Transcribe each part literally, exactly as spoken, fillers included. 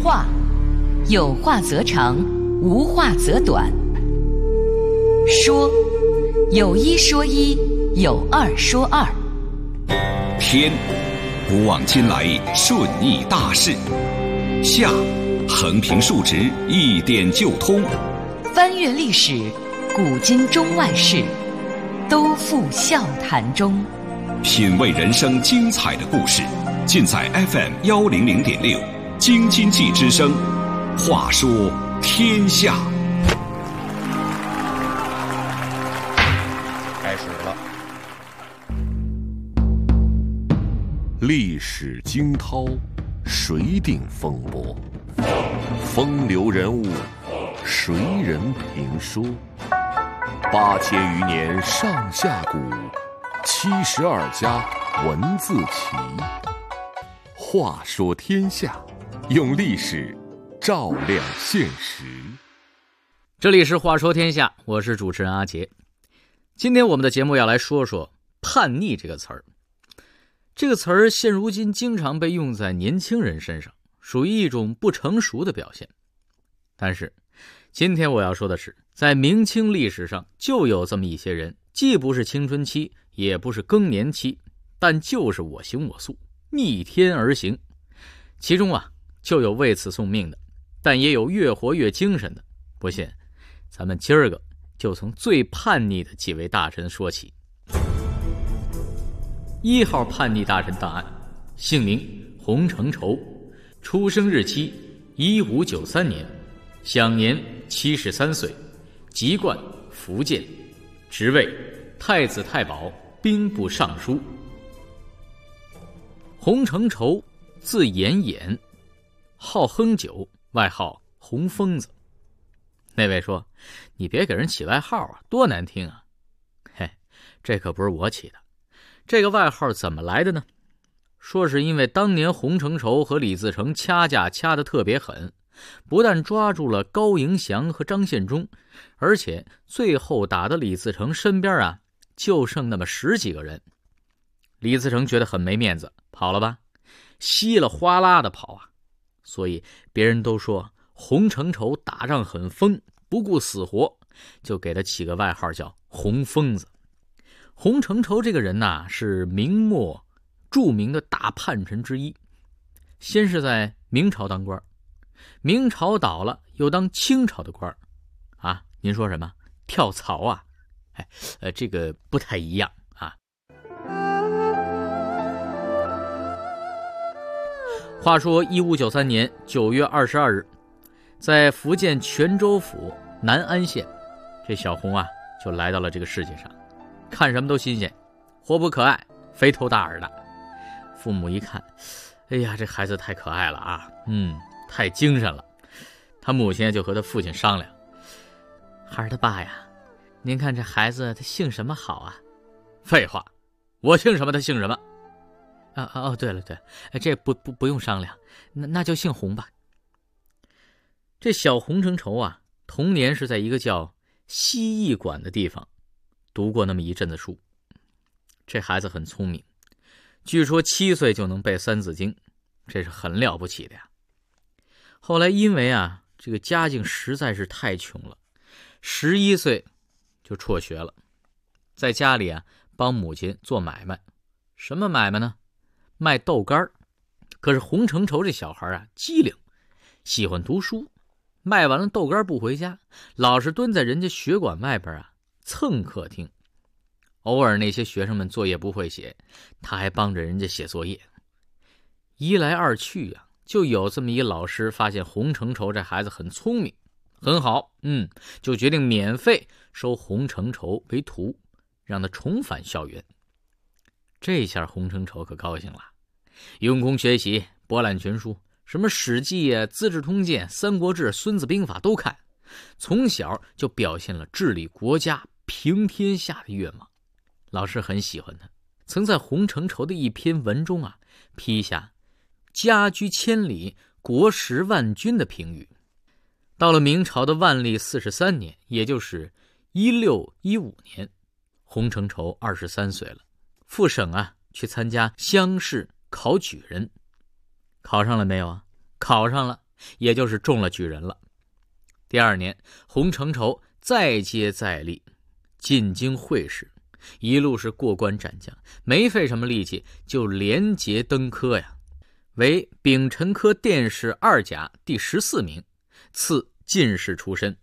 话，有话则长，无话则短。说，有一说一，有二说二。 天，古往今来顺义大事。夏，横平竖直，一点就通。 翻阅历史，古今中外事，都付笑谈中。 品味人生精彩的故事，尽在 F M 一零零点六京津冀之声。话说天下。 开始了。 历史惊涛，谁定风波？风流人物，谁人评说？八千余年上下古，七十二家文字齐。话说天下，用历史照亮现实。 这里是话说天下，我是主持人阿杰。今天我们的节目要来说说叛逆这个词儿。这个词儿现如今经常被用在年轻人身上，属于一种不成熟的表现。但是今天我要说的是，在明清历史上就有这么一些人，既不是青春期，也不是更年期，但就是我行我素，逆天而行。其中啊，就有为此送命的，但也有越活越精神的。不信，咱们今儿个就从最叛逆的几位大臣说起。一号叛逆大臣档案，姓名洪承畴，出生日期一五九三年，享年七十三岁，籍贯福建，职位太子太保兵部尚书。洪承畴字延衍，好哼酒，外号洪疯子。那位说，你别给人起外号啊，多难听啊。嘿，这可不是我起的。这个外号怎么来的呢？说是因为当年洪承畴和李自成掐架掐得特别狠，不但抓住了高迎祥和张献忠，而且最后打的李自成身边啊，就剩那么十几个人。李自成觉得很没面子，跑了吧，稀里哗啦的跑啊。所以别人都说洪承畴打仗很疯，不顾死活，就给他起个外号叫洪疯子。洪承畴这个人呐、啊，是明末著名的大叛臣之一。先是在明朝当官，明朝倒了又当清朝的官啊。您说什么？跳槽啊？哎，呃，这个不太一样啊。话说一五九三年九月二十二日，在福建泉州府南安县，这小洪啊就来到了这个世界上。看什么都新鲜，活泼可爱，肥头大耳的。父母一看，哎呀，这孩子太可爱了啊，嗯，太精神了。他母亲就和他父亲商量，孩儿他爸呀，您看这孩子他姓什么好啊？废话，我姓什么他姓什么。啊哦，对了对了，这不不不用商量，那那就姓洪吧。这小洪承畴啊，童年是在一个叫西驿馆的地方读过那么一阵子书。这孩子很聪明，据说七岁就能背三字经，这是很了不起的呀。后来因为啊这个家境实在是太穷了，十一岁就辍学了，在家里啊帮母亲做买卖。什么买卖呢？卖豆干。可是洪承畴这小孩啊机灵，喜欢读书，卖完了豆干不回家，老是蹲在人家学馆外边啊蹭客厅。偶尔那些学生们作业不会写，他还帮着人家写作业。一来二去啊，就有这么一老师发现洪承畴这孩子很聪明，很好，嗯，就决定免费收洪承畴为徒，让他重返校园。这下洪承畴可高兴了，用功学习，博览群书，什么史记啊、资治通鉴、三国志、孙子兵法都看，从小就表现了治理国家、平天下的愿望。老师很喜欢他，曾在洪承畴的一篇文中啊批下家居千里，国食万军的评语。到了明朝的万历四十三年，也就是一六一五年，洪承畴二十三岁了，赴省啊去参加乡试考举人。考上了没有啊？考上了， 也就是中了举人了。第二年，洪承畴再接再厉，进京会试，一路是过关斩将，没费什么力气就连捷登科呀，为丙辰科殿试二甲第十四名，赐进士出身。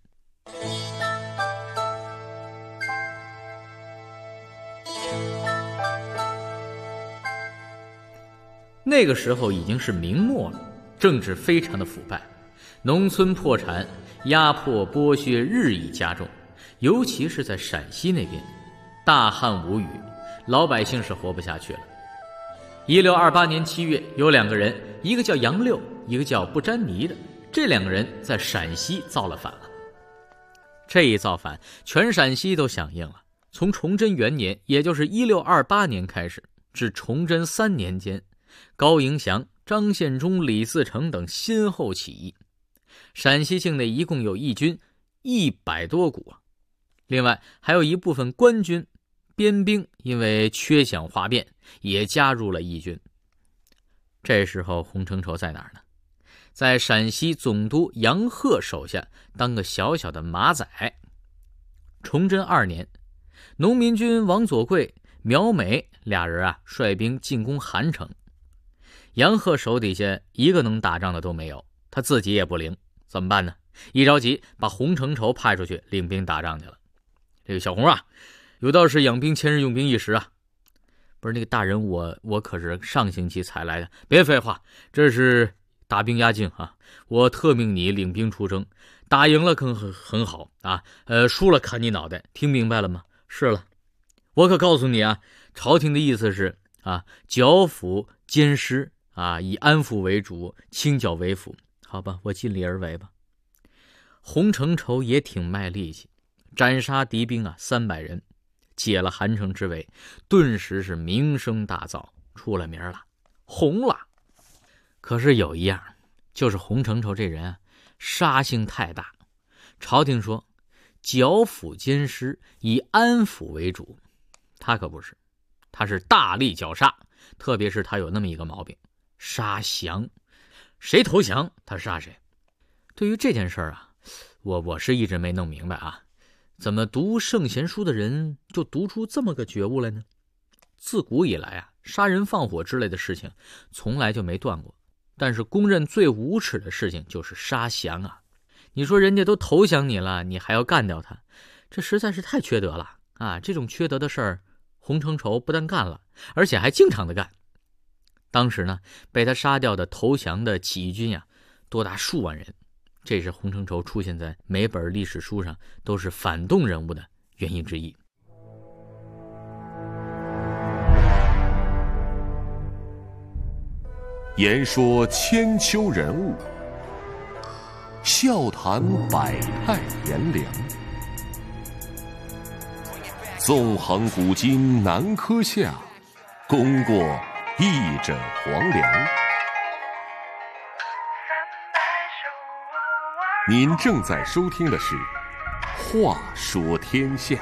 那个时候已经是明末了，政治非常的腐败，农村破产，压迫剥削日益加重，尤其是在陕西那边，大旱无雨，老百姓是活不下去了。一六二八年七月，有两个人，一个叫杨六，一个叫不沾泥的，这两个人在陕西造了反了。这一造反，全陕西都响应了。从崇祯元年，也就是一六二八年开始，至崇祯三年间，高迎祥、张献忠、李自成等先后起义，陕西境内一共有义军一百多股，另外还有一部分官军、边兵因为缺饷哗变，也加入了义军。这时候洪承畴在哪儿呢？在陕西总督杨鹤手下当个小小的马仔。崇祯二年，农民军王佐贵、苗美俩人啊率兵进攻韩城。杨鹤手底下一个能打仗的都没有，他自己也不灵，怎么办呢？一着急把洪承畴派出去领兵打仗去了。这个小洪啊，有道是养兵千日，用兵一时啊。不是那个大人，我我可是上星期才来的，别废话，这是打兵压境啊！我特命你领兵出征，打赢了可很很好啊，呃，输了砍你脑袋，听明白了吗？是了，我可告诉你啊，朝廷的意思是啊，剿抚兼施啊，以安抚为主，清剿为辅。好吧，我尽力而为吧。洪承畴也挺卖力气，斩杀敌兵啊三百人，解了韩城之围，顿时是名声大噪，出了名了，红了。可是有一样，就是洪承畴这人啊，杀性太大。朝廷说剿抚兼施，以安抚为主，他可不是，他是大力绞杀，特别是他有那么一个毛病，杀降，谁投降他杀谁。对于这件事啊，我我是一直没弄明白啊，怎么读圣贤书的人就读出这么个觉悟来呢？自古以来啊，杀人放火之类的事情从来就没断过，但是公认最无耻的事情就是杀降啊！你说人家都投降你了，你还要干掉他，这实在是太缺德了啊！这种缺德的事儿，洪承畴不但干了，而且还经常的干。当时呢，被他杀掉的投降的起义军呀，多达数万人。这是洪承畴出现在每本历史书上都是反动人物的原因之一。 言说千秋人物，笑谈百态炎凉。纵横古今难柯下，功过一枕黄粱。您正在收听的是《话说天下》。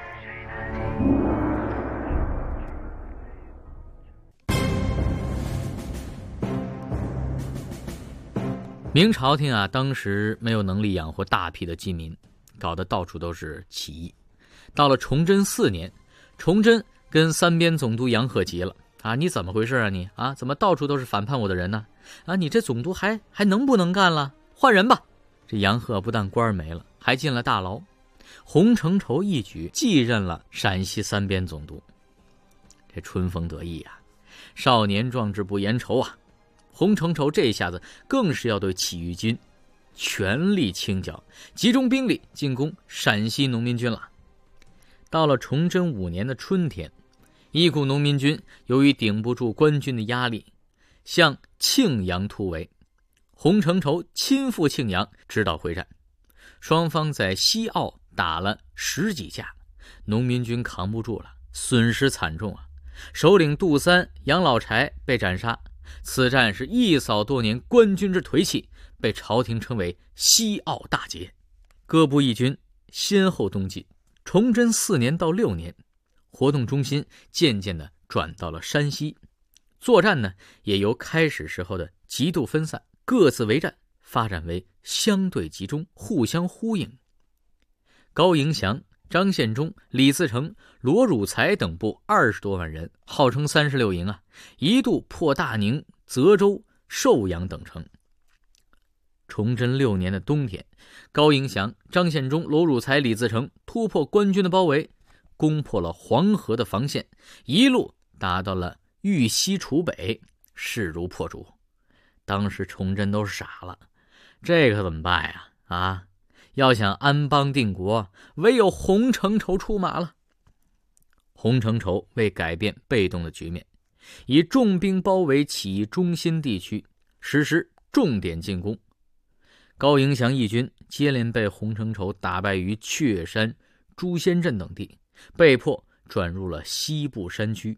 明朝廷啊，当时没有能力养活大批的饥民，搞得到处都是起义。到了崇祯四年，崇祯跟三边总督杨鹤急了啊！你怎么回事啊你啊？怎么到处都是反叛我的人呢？啊，你这总督还还能不能干了？换人吧！这杨鹤不但官没了，还进了大牢。洪承畴一举继任了陕西三边总督。这春风得意啊，少年壮志不言愁啊！洪承畴这下子更是要对起义军全力清剿，集中兵力进攻陕西农民军了。到了崇祯五年的春天，一股农民军由于顶不住官军的压力，向庆阳突围。洪承畴亲赴庆阳指导会战，双方在西澳打了十几架，农民军扛不住了，损失惨重啊！首领杜三、杨老柴被斩杀，此战是一扫多年官军之颓气，被朝廷称为西澳大捷。各部义军先后东进，崇祯四年到六年，活动中心渐渐地转到了山西，作战呢也由开始时候的极度分散，各自为战发展为相对集中，互相呼应。高迎祥、张献忠、李自成、罗汝才等部二十多万人，号称三十六营啊，一度破大宁、泽州、寿阳等城。崇祯六年的冬天，高迎祥、张献忠、罗汝才、李自成突破官军的包围，攻破了黄河的防线，一路打到了豫西楚北，势如破竹。当时崇祯都傻了，这可怎么办呀？啊，要想安邦定国，唯有洪承畴出马了。洪承畴为改变被动的局面，以重兵包围起义中心地区，实施重点进攻。高迎祥义军接连被洪承畴打败于雀山、朱仙镇等地，被迫转入了西部山区。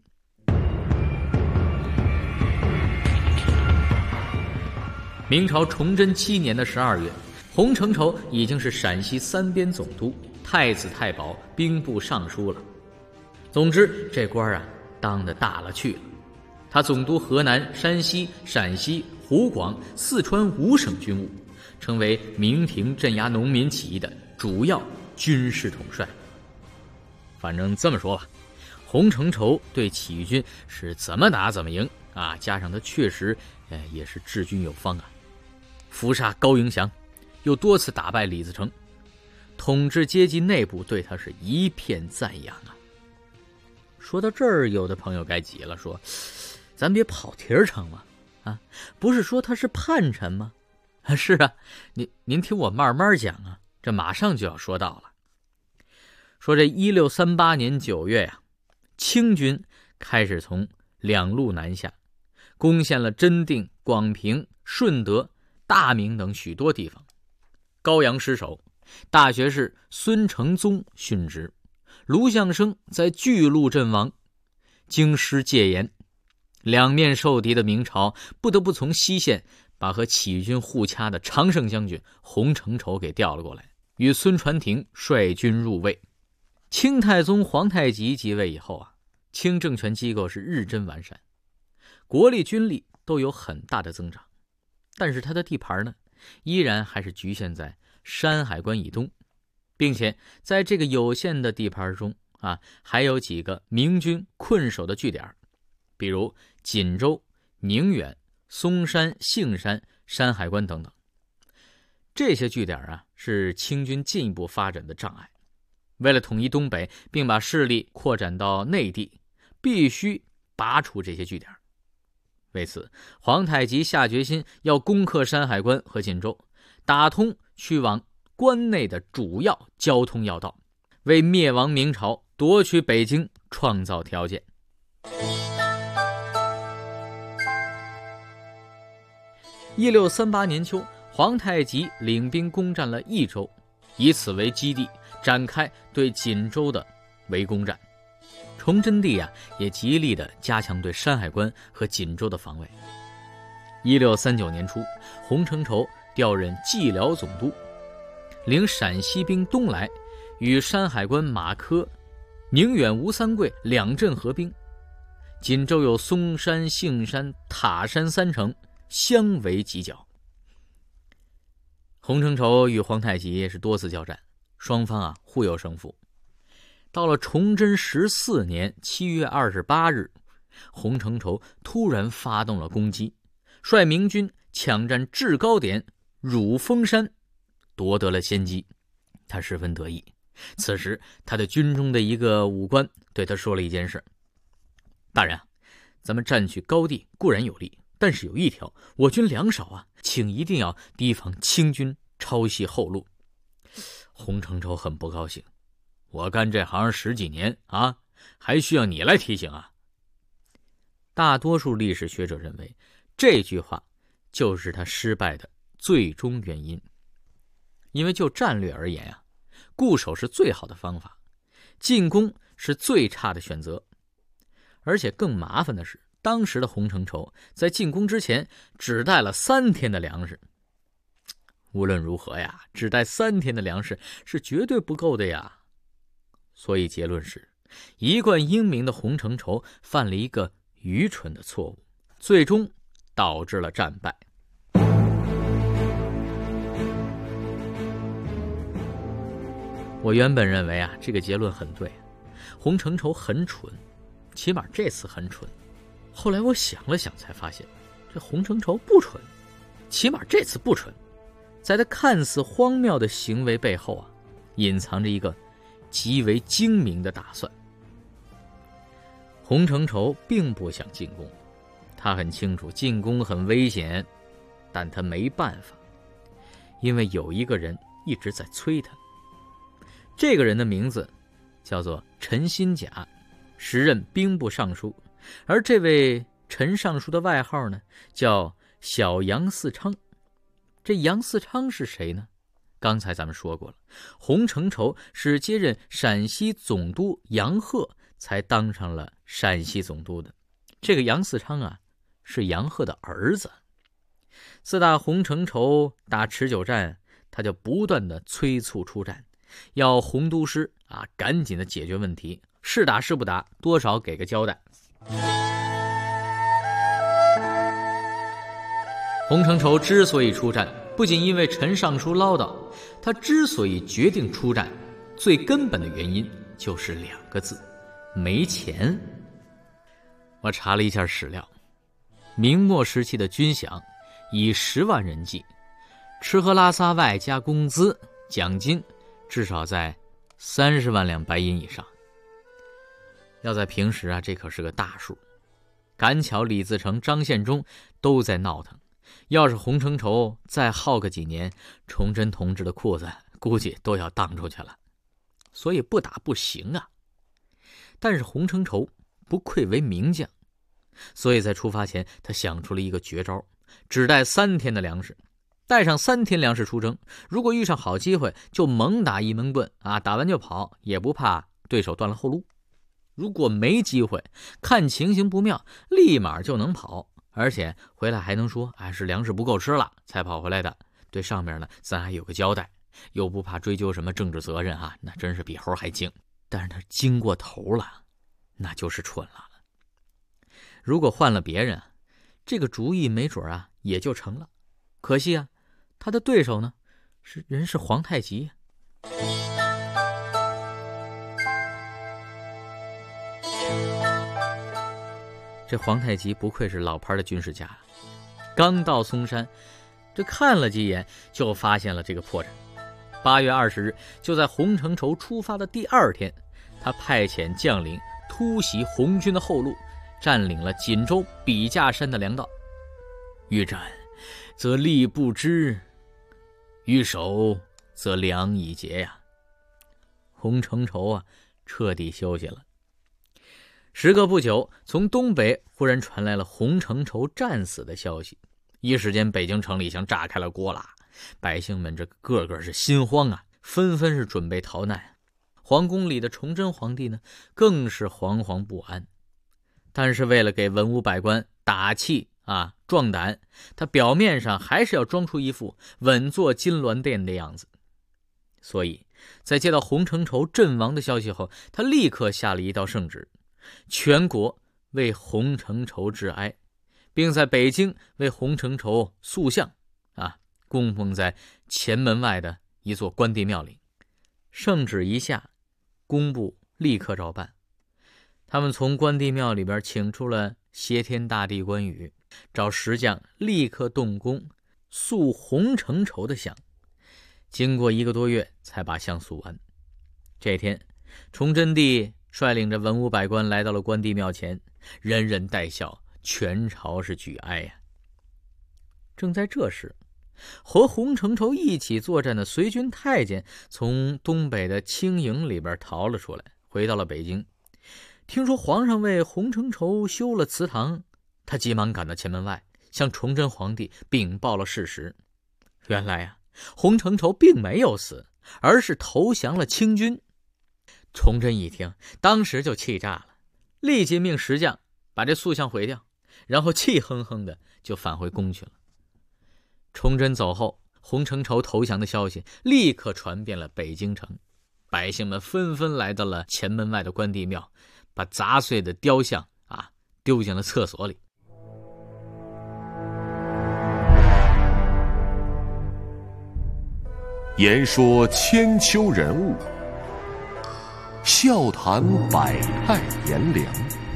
明朝崇祯七年的十二月，洪承畴已经是陕西三边总督、太子太保、兵部尚书了。总之，这官啊当得大了去了。他总督河南、山西、陕西、湖广、四川五省军务，成为明廷镇压农民起义的主要军事统帅。反正这么说吧，洪承畴对起义军是怎么打怎么赢啊！加上他确实，呃，也是治军有方啊，伏杀高迎祥，又多次打败李自成，统治阶级内部对他是一片赞扬啊。说到这儿，有的朋友该急了，说：“咱别跑题儿成吗？啊，不是说他是叛臣吗？”啊，是啊，您您听我慢慢讲啊，这马上就要说到了。说这一六三八年九月呀、啊，清军开始从两路南下，攻陷了真定、广平、顺德、大名等许多地方。高阳失守，大学士孙承宗殉职，卢象升在巨鹿阵亡，京师戒严，两面受敌的明朝不得不从西线把和起义军互掐的常胜将军洪承畴给调了过来，与孙传庭率军入魏。清太宗皇太极即位以后啊，清政权机构是日臻完善，国力军力都有很大的增长，但是他的地盘呢，依然还是局限在山海关以东，并且在这个有限的地盘中啊，还有几个明军困守的据点，比如锦州、宁远、松山、杏山、山海关等等。这些据点啊，是清军进一步发展的障碍。为了统一东北，并把势力扩展到内地，必须拔除这些据点。为此，皇太极下决心要攻克山海关和锦州，打通去往关内的主要交通要道，为灭亡明朝、夺取北京创造条件。一六三八年秋，皇太极领兵攻占了益州，以此为基地，展开对锦州的围攻战。崇祯帝啊，也极力地加强对山海关和锦州的防卫。一六三九年初，洪承畴调任蓟辽总督，领陕西兵东来，与山海关马科、宁远吴三桂两镇合兵。锦州有松山、杏山、塔山三城，相为犄角。洪承畴与皇太极是多次交战，双方啊互有胜负。到了崇祯十四年七月二十八日，洪承畴突然发动了攻击，率明军抢占制高点汝峰山，夺得了先机。他十分得意。此时他的军中的一个武官对他说了一件事：大人，咱们占据高地固然有利，但是有一条，我军粮少啊，请一定要提防清军抄袭后路。洪承畴很不高兴，我干这行十几年啊，还需要你来提醒啊？大多数历史学者认为，这句话就是他失败的最终原因。因为就战略而言啊，固守是最好的方法，进攻是最差的选择。而且更麻烦的是，当时的洪承畴在进攻之前只带了三天的粮食。无论如何呀，只带三天的粮食是绝对不够的呀。所以结论是，一贯英明的洪承畴犯了一个愚蠢的错误，最终导致了战败。 我原本认为啊，这个结论很对，洪承畴很蠢，起码这次很蠢。后来我想了想，才发现这洪承畴不蠢，起码这次不蠢。在他看似荒谬的行为背后啊，隐藏着一个极为精明的打算。洪承畴并不想进宫，他很清楚进宫很危险，但他没办法，因为有一个人一直在催他。这个人的名字叫做陈新甲，时任兵部尚书，而这位陈尚书的外号呢叫小杨嗣昌。这杨嗣昌是谁呢？刚才咱们说过了，洪承畴是接任陕西总督杨鹤才当上了陕西总督的。这个杨嗣昌啊，是杨鹤的儿子。自打洪承畴打持久战，他就不断的催促出战，要洪都师啊赶紧的解决问题，是打是不打，多少给个交代。洪承畴之所以出战，不仅因为陈尚书唠叨，他之所以决定出战，最根本的原因就是两个字：没钱。我查了一下史料，明末时期的军饷以十万人计，吃喝拉撒外加工资奖金至少在三十万两白银以上。要在平时啊，这可是个大数。赶巧李自成、张献忠都在闹腾，要是洪承畴再耗个几年，崇祯同志的裤子估计都要荡出去了，所以不打不行啊。但是洪承畴不愧为名将，所以在出发前他想出了一个绝招，只带三天的粮食，带上三天粮食出征，如果遇上好机会就猛打一闷棍啊，打完就跑，也不怕对手断了后路。如果没机会，看情形不妙，立马就能跑，而且回来还能说哎，是粮食不够吃了才跑回来的，对上面呢咱还有个交代，又不怕追究什么政治责任啊，那真是比猴还精。但是他精过头了，那就是蠢了。如果换了别人，这个主意没准啊也就成了。可惜啊，他的对手呢是人是皇太极。这皇太极不愧是老牌的军事家，刚到嵩山，这看了几眼就发现了这个破绽。八月二十日，就在洪承畴出发的第二天，他派遣将领突袭红军的后路，占领了锦州笔架山的粮道。欲战则力不支，欲守则粮已竭呀。洪承畴啊，彻底休息了。时隔不久，从东北忽然传来了洪承畴战死的消息，一时间北京城里像炸开了锅啦，百姓们这个个是心慌啊，纷纷是准备逃难。皇宫里的崇祯皇帝呢，更是惶惶不安。但是为了给文武百官打气啊壮胆，他表面上还是要装出一副稳坐金銮殿的样子。所以在接到洪承畴阵亡的消息后，他立刻下了一道圣旨，全国为洪承畴致哀，并在北京为洪承畴塑像啊，供奉在前门外的一座关帝庙里。圣旨一下，工部立刻照办。他们从关帝庙里边请出了挟天大帝关羽，找石匠立刻动工塑洪承畴的像。经过一个多月才把像塑完。这天，崇祯帝率领着文武百官来到了关帝庙前，人人带笑，全朝是举哀呀。正在这时，和洪承畴一起作战的随军太监从东北的青营里边逃了出来，回到了北京。听说皇上为洪承畴修了祠堂，他急忙赶到前门外，向崇祯皇帝禀报了事实。原来啊，洪承畴并没有死，而是投降了清军。崇祯一听，当时就气炸了，立即命石匠把这塑像毁掉，然后气哼哼的就返回宫去了。崇祯走后，洪承畴投降的消息立刻传遍了北京城，百姓们纷纷来到了前门外的关帝庙，把砸碎的雕像啊丢进了厕所里。 言说千秋人物， 笑谈百态炎凉。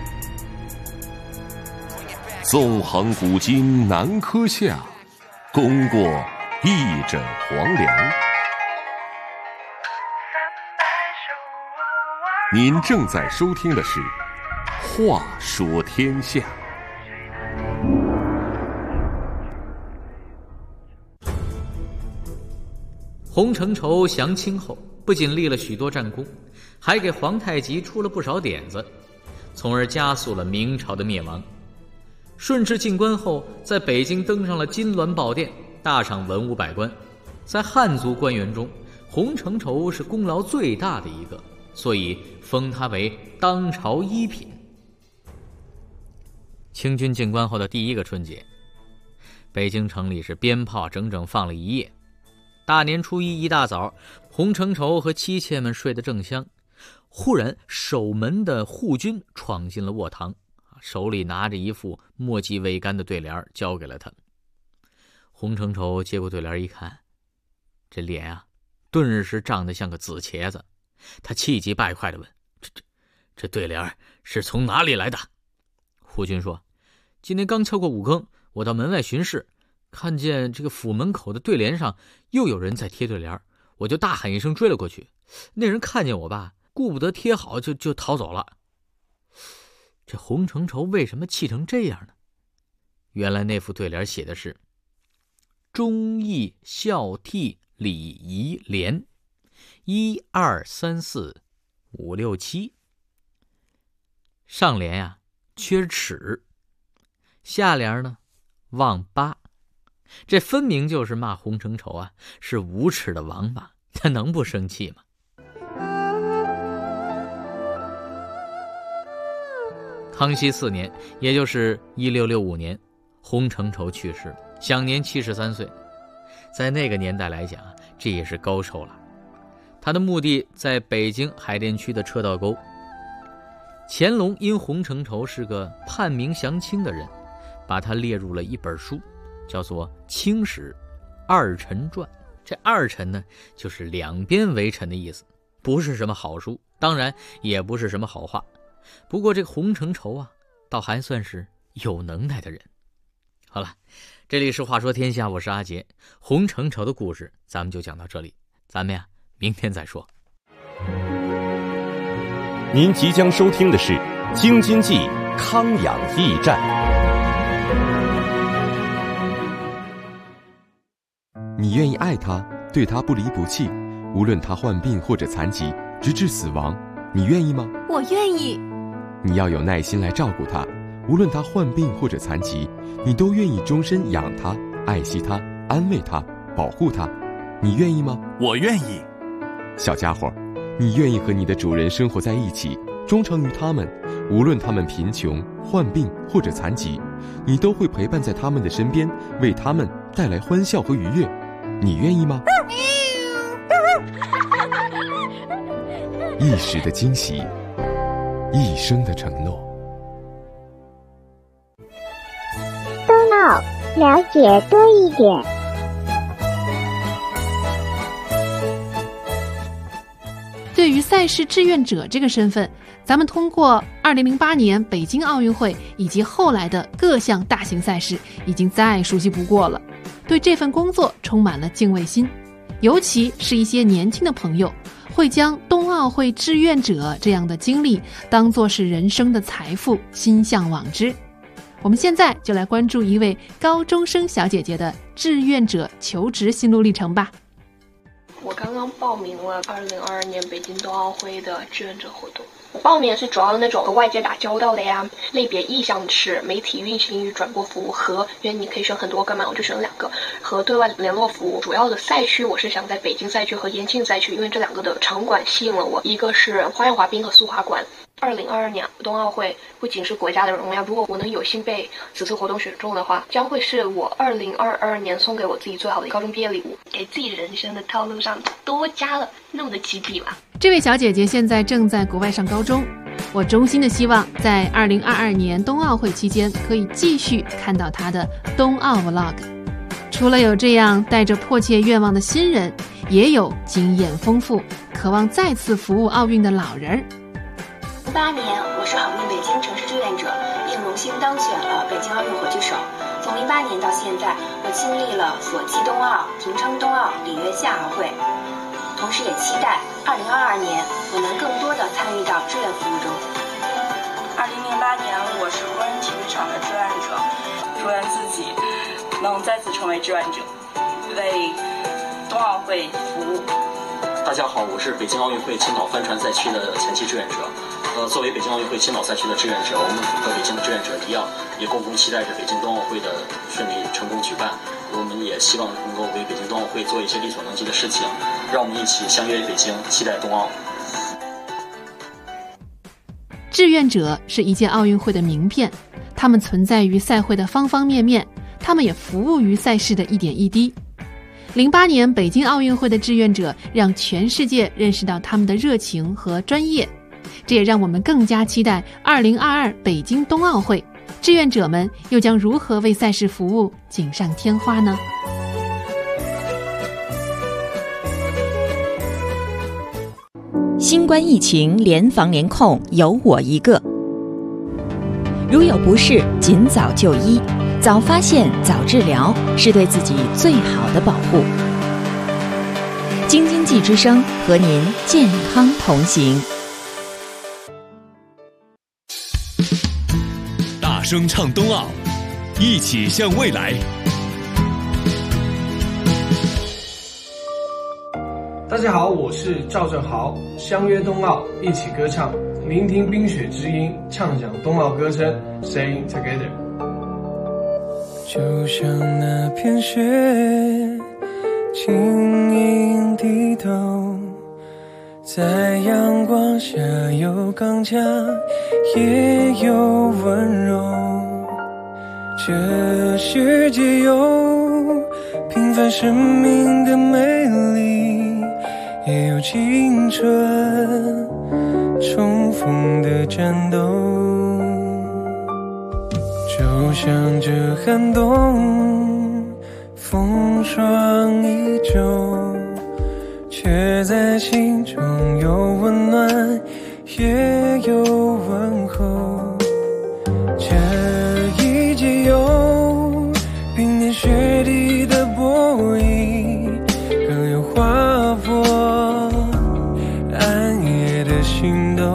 纵横古今南柯下，功过一枕黄粱。您正在收听的是《话说天下》。 洪承畴降清后，不仅立了许多战功，还给皇太极出了不少点子，从而加速了明朝的灭亡。顺治进关后，在北京登上了金銮宝殿，大赏文武百官。在汉族官员中，洪承畴是功劳最大的一个，所以封他为当朝一品。清军进关后的第一个春节，北京城里是鞭炮整整放了一夜。大年初一一大早，洪承畴和妻妾们睡得正香，忽然守门的护军闯进了卧堂，手里拿着一副墨迹未干的对联交给了他。洪承畴接过对联一看，这脸啊顿时涨得像个紫茄子，他气急败坏地问：这这这对联是从哪里来的？护军说：今天刚敲过五更，我到门外巡视，看见这个府门口的对联上又有人在贴对联，我就大喊一声追了过去。那人看见我吧，顾不得贴好就就逃走了。这洪承畴为什么气成这样呢？原来那副对联写的是忠义孝悌礼仪廉，一二三四五六七。上联呀、啊、缺齿，下联呢忘八，这分明就是骂洪承畴啊是无耻的王八，他能不生气吗？康熙四年，也就是一六六五年，洪承畴去世，享年七十三岁。在那个年代来讲，这也是高寿了。他的墓地在北京海淀区的车道沟。乾隆因洪承畴是个叛明降清的人，把他列入了一本书，叫做《清史二臣传》。这二臣呢，就是两边为臣的意思，不是什么好书，当然也不是什么好话。不过这个洪承畴啊，倒还算是有能耐的人。好了，这里是话说天下，我是阿杰。洪承畴的故事咱们就讲到这里，咱们呀明天再说。 您即将收听的是《京津冀康养驿站》。 你愿意爱他，对他不离不弃，无论他患病或者残疾，直至死亡，你愿意吗？ 我愿意。 你要有耐心来照顾他，无论他患病或者残疾，你都愿意终身养他、爱惜他、安慰他、保护他，你愿意吗？ 我愿意。 小家伙，你愿意和你的主人生活在一起，忠诚于他们，无论他们贫穷、患病或者残疾，你都会陪伴在他们的身边，为他们带来欢笑和愉悦，你愿意吗？一时的惊喜，一生的承诺。 冬奥，了解多一点。 对于赛事志愿者这个身份，咱们通过二零零八年北京奥运会以及后来的各项大型赛事已经再熟悉不过了，对这份工作充满了敬畏心。尤其是一些年轻的朋友，会将冬奥会志愿者这样的经历当作是人生的财富，心向往之。我们现在就来关注一位高中生小姐姐的志愿者求职心路历程吧。 我刚刚报名了二零二二年北京冬奥会的志愿者活动。我报名是主要的那种和外界打交道的呀，类别意向是媒体运行与转播服务和，因为你可以选很多个嘛，我就选了两个，和对外联络服务。主要的赛区我是想在北京赛区和延庆赛区，因为这两个的场馆吸引了我，一个是花样滑冰和速滑馆。二零二二年冬奥会不仅是国家的荣耀，如果我能有幸被此次活动选中的话，将会是我二零二二年送给我自己最好的高中毕业礼物，给自己人生的道路上多加了那么的几笔吧。 这位小姐姐现在正在国外上高中，我衷心的希望在二零二二年冬奥会期间可以继续看到她的冬奥 vlog。 除了有这样带着迫切愿望的新人，也有经验丰富渴望再次服务奥运的老人儿。 零八年，我是好运北京城市志愿者，并荣幸当选了北京奥运火炬手。从零八年到现在，我经历了索契冬奥、平昌冬奥、里约夏奥会，同时也期待二零二二年我能更多的参与到志愿服务中。 二零零八年，我是工人体育场的志愿者，祝愿自己能再次成为志愿者，为冬奥会服务。 大家好，我是北京奥运会青岛帆船赛区的前期志愿者。呃，作为北京奥运会青岛赛区的志愿者，我们和北京的志愿者一样，也共同期待着北京冬奥会的顺利成功举办。我们也希望能够为北京冬奥会做一些力所能及的事情，让我们一起相约北京，期待冬奥。 志愿者是一届奥运会的名片，他们存在于赛会的方方面面，他们也服务于赛事的一点一滴。零八年北京奥运会的志愿者让全世界认识到他们的热情和专业，这也让我们更加期待二零二二北京冬奥会，志愿者们又将如何为赛事服务锦上添花呢？ 新冠疫情联防联控，有我一个。如有不适，尽早就医，早发现早治疗，是对自己最好的保护。京津冀之声和您健康同行。 大声唱冬奥，一起向未来。 大家好，我是赵正豪，相约冬奥，一起歌唱，聆听冰雪之音，畅想冬奥歌声 ，Sing Together。 就像那片雪，轻盈低头，在阳光下有刚强，也有温柔。这世界有平凡生命的美丽，也有青春冲锋的战斗。就像这寒冬风霜依旧，却在心中有温暖，也有问候。这一季有冰天雪地的波音，更有划破暗夜的心动。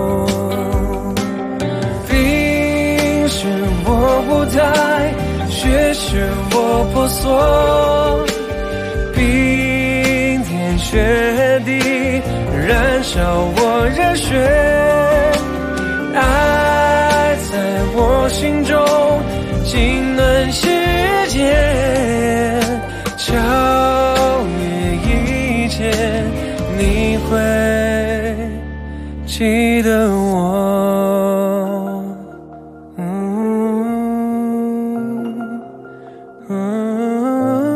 冰是我舞台，雪是我婆娑，冰天雪地燃烧我热血，爱在我心中尽暖世界，超越一切，你会记得我。嗯嗯，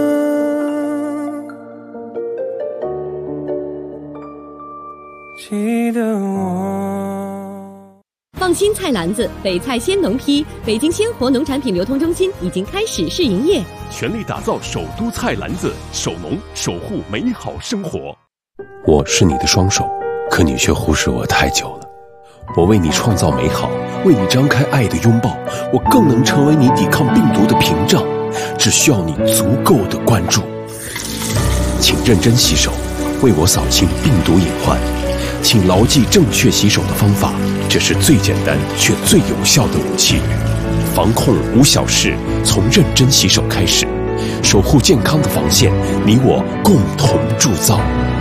记得我。 放心菜篮子，北菜鲜农批，北京鲜活农产品流通中心已经开始试营业， 全力打造首都菜篮子，守农守护美好生活。 我是你的双手，可你却忽视我太久了。我为你创造美好，为你张开爱的拥抱，我更能成为你抵抗病毒的屏障，只需要你足够的关注。请认真洗手，为我扫清病毒隐患。请牢记正确洗手的方法，这是最简单却最有效的武器。防控无小事，从认真洗手开始，守护健康的防线，你我共同铸造。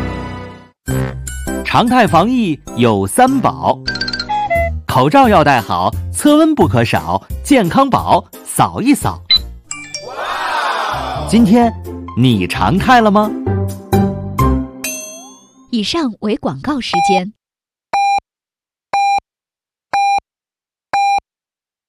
常态防疫有三宝：口罩要戴好，测温不可少，健康宝扫一扫。今天你常态了吗？ 以上为广告时间。